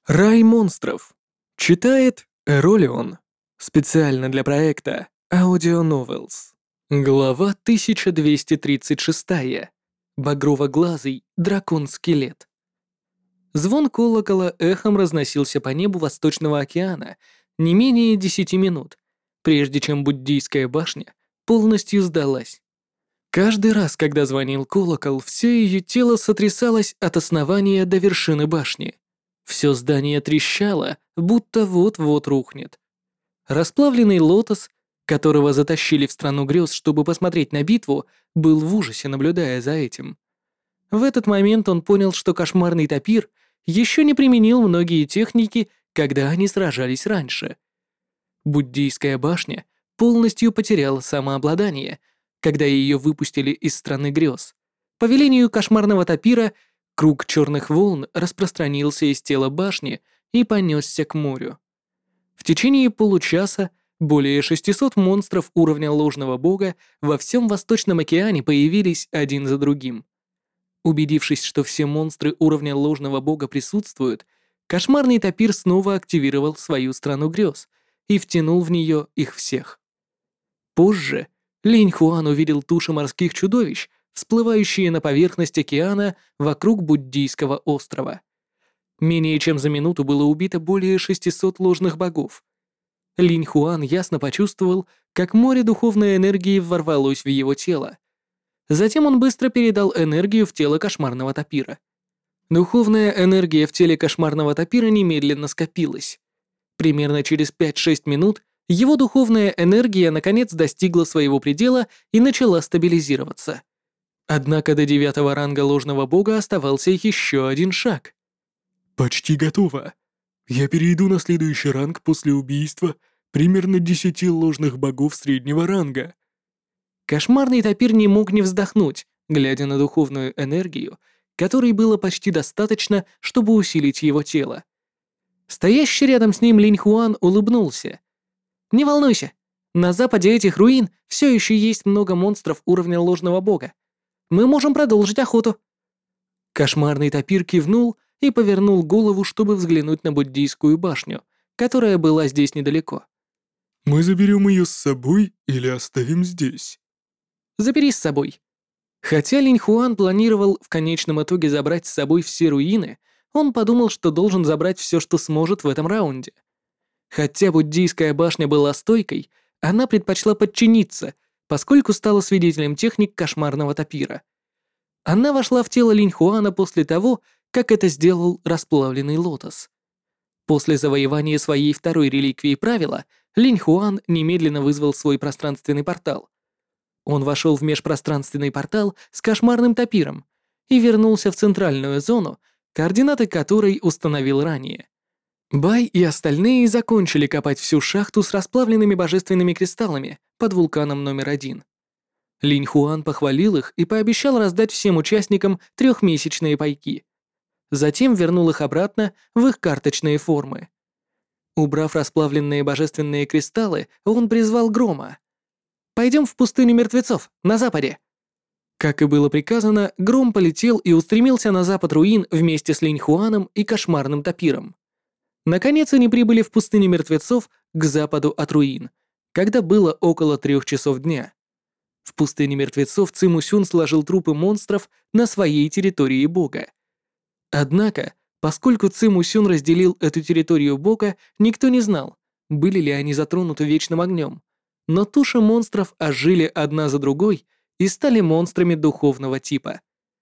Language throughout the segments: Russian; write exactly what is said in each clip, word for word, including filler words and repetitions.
Рай монстров. Читает Эролион. Специально для проекта Audio Novels. Глава тысяча двести тридцать шесть. Багрово-глазый дракон-скелет. Звон колокола эхом разносился по небу Восточного океана не менее десяти минут, прежде чем буддийская башня полностью сдалась. Каждый раз, когда звонил колокол, все ее тело сотрясалось от основания до вершины башни. Все здание трещало, будто вот-вот рухнет. Расплавленный лотос, которого затащили в страну грез, чтобы посмотреть на битву, был в ужасе, наблюдая за этим. В этот момент он понял, что кошмарный тапир еще не применил многие техники, когда они сражались раньше. Буддийская башня полностью потеряла самообладание, когда ее выпустили из страны грез. По велению кошмарного тапира круг черных волн распространился из тела башни и понесся к морю. В течение получаса более шестисот монстров уровня ложного бога во всем Восточном океане появились один за другим. Убедившись, что все монстры уровня ложного бога присутствуют, кошмарный тапир снова активировал свою страну грез и втянул в нее их всех. Позже Линь Хуан увидел туши морских чудовищ, всплывающие на поверхность океана вокруг буддийского острова. Менее чем за минуту было убито более шестисот ложных богов. Линь Хуан ясно почувствовал, как море духовной энергии ворвалось в его тело. Затем он быстро передал энергию в тело кошмарного тапира. Духовная энергия в теле кошмарного тапира немедленно скопилась. Примерно через пять-шесть минут его духовная энергия наконец достигла своего предела и начала стабилизироваться. Однако до девятого ранга ложного бога оставался еще один шаг. «Почти готово. Я перейду на следующий ранг после убийства примерно десяти ложных богов среднего ранга». Кошмарный тапир не мог не вздохнуть, глядя на духовную энергию, которой было почти достаточно, чтобы усилить его тело. Стоящий рядом с ним Линь Хуан улыбнулся. «Не волнуйся, на западе этих руин все еще есть много монстров уровня ложного бога. Мы можем продолжить охоту». Кошмарный тапир кивнул и повернул голову, чтобы взглянуть на буддийскую башню, которая была здесь недалеко. «Мы заберем ее с собой или оставим здесь?» «Забери с собой». Хотя Линь Хуан планировал в конечном итоге забрать с собой все руины, он подумал, что должен забрать все, что сможет в этом раунде. Хотя буддийская башня была стойкой, она предпочла подчиниться, поскольку стала свидетелем техник кошмарного тапира. Она вошла в тело Линь Хуана после того, как это сделал расплавленный лотос. После завоевания своей второй реликвии правила, Линь Хуан немедленно вызвал свой пространственный портал. Он вошел в межпространственный портал с кошмарным тапиром и вернулся в центральную зону, координаты которой установил ранее. Бай и остальные закончили копать всю шахту с расплавленными божественными кристаллами под вулканом номер один. Линь Хуан похвалил их и пообещал раздать всем участникам трехмесячные пайки. Затем вернул их обратно в их карточные формы. Убрав расплавленные божественные кристаллы, он призвал Грома. «Пойдем в пустыню мертвецов, на западе». Как и было приказано, Гром полетел и устремился на запад руин вместе с Линь Хуаном и кошмарным тапиром. Наконец они прибыли в пустыню мертвецов к западу от руин, когда было около трех часов дня. В пустыне мертвецов Циму Сюн сложил трупы монстров на своей территории бога. Однако, поскольку Циму Сюн разделил эту территорию бога, никто не знал, были ли они затронуты вечным огнем. Но туши монстров ожили одна за другой и стали монстрами духовного типа.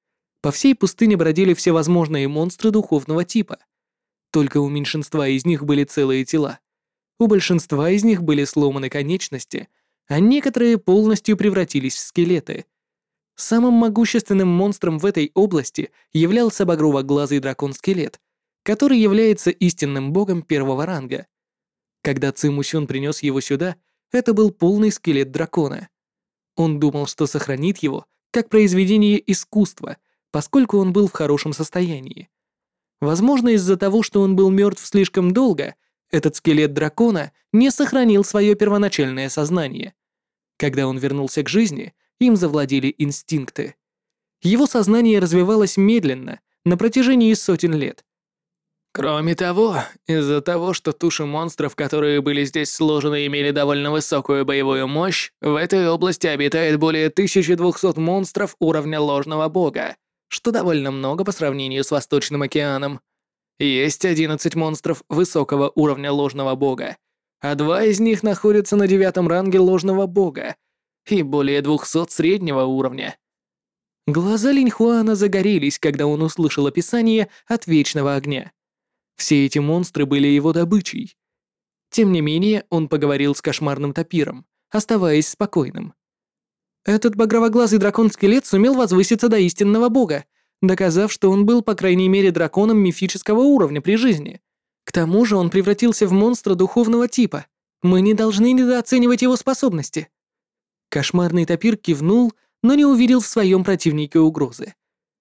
По всей пустыне бродили всевозможные монстры духовного типа. Только у меньшинства из них были целые тела. У большинства из них были сломаны конечности, а некоторые полностью превратились в скелеты. Самым могущественным монстром в этой области являлся багрово-глазый дракон-скелет, который является истинным богом первого ранга. Когда Циму Сюн принес его сюда, это был полный скелет дракона. Он думал, что сохранит его как произведение искусства, поскольку он был в хорошем состоянии. Возможно, из-за того, что он был мертв слишком долго, этот скелет дракона не сохранил свое первоначальное сознание. Когда он вернулся к жизни, им завладели инстинкты. Его сознание развивалось медленно, на протяжении сотен лет. Кроме того, из-за того, что туши монстров, которые были здесь сложены, имели довольно высокую боевую мощь, в этой области обитает более тысячи двухсот монстров уровня ложного бога, что довольно много по сравнению с Восточным океаном. Есть одиннадцать монстров высокого уровня ложного бога, а два из них находятся на девятом ранге ложного бога и более двухсот среднего уровня. Глаза Линьхуана загорелись, когда он услышал описание от Вечного Огня. Все эти монстры были его добычей. Тем не менее, он поговорил с кошмарным тапиром, оставаясь спокойным. Этот багровоглазый дракон-скелет сумел возвыситься до истинного бога, доказав, что он был, по крайней мере, драконом мифического уровня при жизни. К тому же он превратился в монстра духовного типа. Мы не должны недооценивать его способности. Кошмарный тапир кивнул, но не увидел в своем противнике угрозы.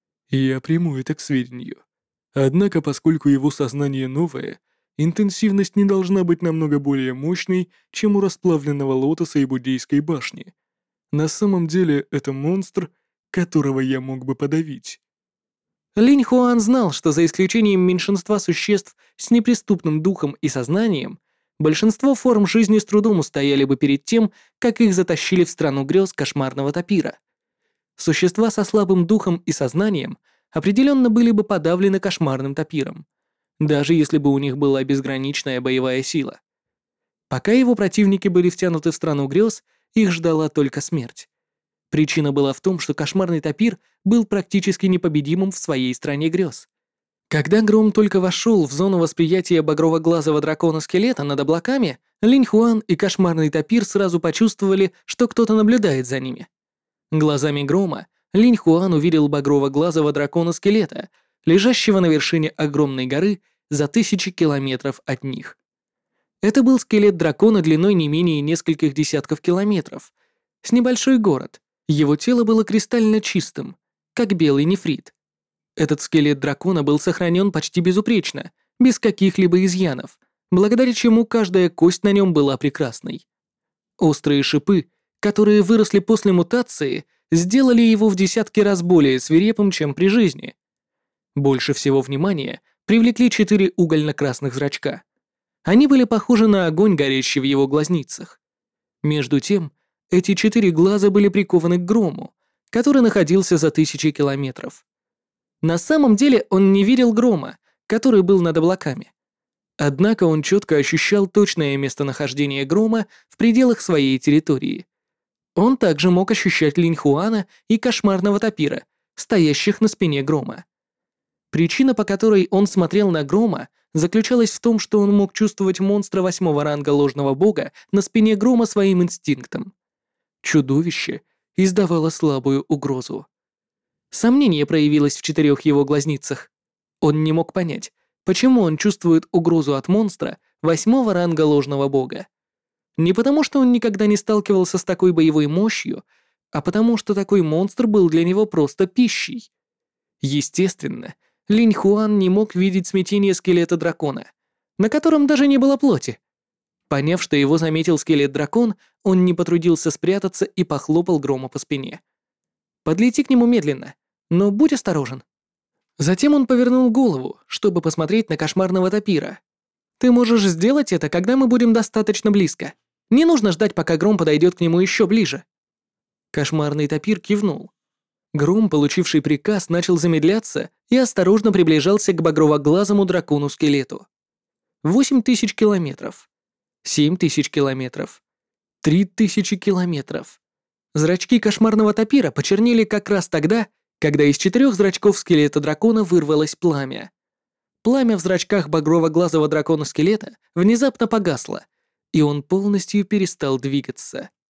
Я приму это к сведению. Однако, поскольку его сознание новое, интенсивность не должна быть намного более мощной, чем у расплавленного лотоса и буддийской башни. На самом деле, это монстр, которого я мог бы подавить. Линь Хуан знал, что за исключением меньшинства существ с неприступным духом и сознанием, большинство форм жизни с трудом устояли бы перед тем, как их затащили в страну грез кошмарного тапира. Существа со слабым духом и сознанием определенно были бы подавлены кошмарным тапиром, даже если бы у них была безграничная боевая сила. Пока его противники были втянуты в страну грез, их ждала только смерть. Причина была в том, что кошмарный тапир был практически непобедимым в своей стране грез. Когда Гром только вошел в зону восприятия багрово-глазого дракона-скелета над облаками, Линь Хуан и кошмарный тапир сразу почувствовали, что кто-то наблюдает за ними. Глазами Грома Линь Хуан увидел багрово-глазого дракона-скелета, лежащего на вершине огромной горы за тысячи километров от них. Это был скелет дракона длиной не менее нескольких десятков километров, с небольшой город. Его тело было кристально чистым, как белый нефрит. Этот скелет дракона был сохранен почти безупречно, без каких-либо изъянов, благодаря чему каждая кость на нем была прекрасной. Острые шипы, которые выросли после мутации, сделали его в десятки раз более свирепым, чем при жизни. Больше всего внимания привлекли четыре угольно-красных зрачка. Они были похожи на огонь, горящий в его глазницах. Между тем, эти четыре глаза были прикованы к Грому, который находился за тысячи километров. На самом деле он не видел Грома, который был над облаками. Однако он четко ощущал точное местонахождение Грома в пределах своей территории. Он также мог ощущать Линь Хуана и кошмарного тапира, стоящих на спине Грома. Причина, по которой он смотрел на Грома, заключалась в том, что он мог чувствовать монстра восьмого ранга ложного бога на спине Грома своим инстинктом. Чудовище издавало слабую угрозу. Сомнение проявилось в четырех его глазницах. Он не мог понять, почему он чувствует угрозу от монстра восьмого ранга ложного бога. Не потому, что он никогда не сталкивался с такой боевой мощью, а потому, что такой монстр был для него просто пищей. Естественно, Линь Хуан не мог видеть смятение скелета дракона, на котором даже не было плоти. Поняв, что его заметил скелет-дракон, он не потрудился спрятаться и похлопал Грома по спине. «Подлети к нему медленно, но будь осторожен». Затем он повернул голову, чтобы посмотреть на кошмарного тапира. «Ты можешь сделать это, когда мы будем достаточно близко. Не нужно ждать, пока Гром подойдет к нему еще ближе». Кошмарный тапир кивнул. Гром, получивший приказ, начал замедляться и осторожно приближался к багрово-глазому дракону-скелету. Восемь тысяч километров. Семь тысяч километров. Три тысячи километров. Зрачки кошмарного тапира почернели как раз тогда, когда из четырех зрачков скелета дракона вырвалось пламя. Пламя в зрачках багрово-глазого дракона-скелета внезапно погасло, и он полностью перестал двигаться.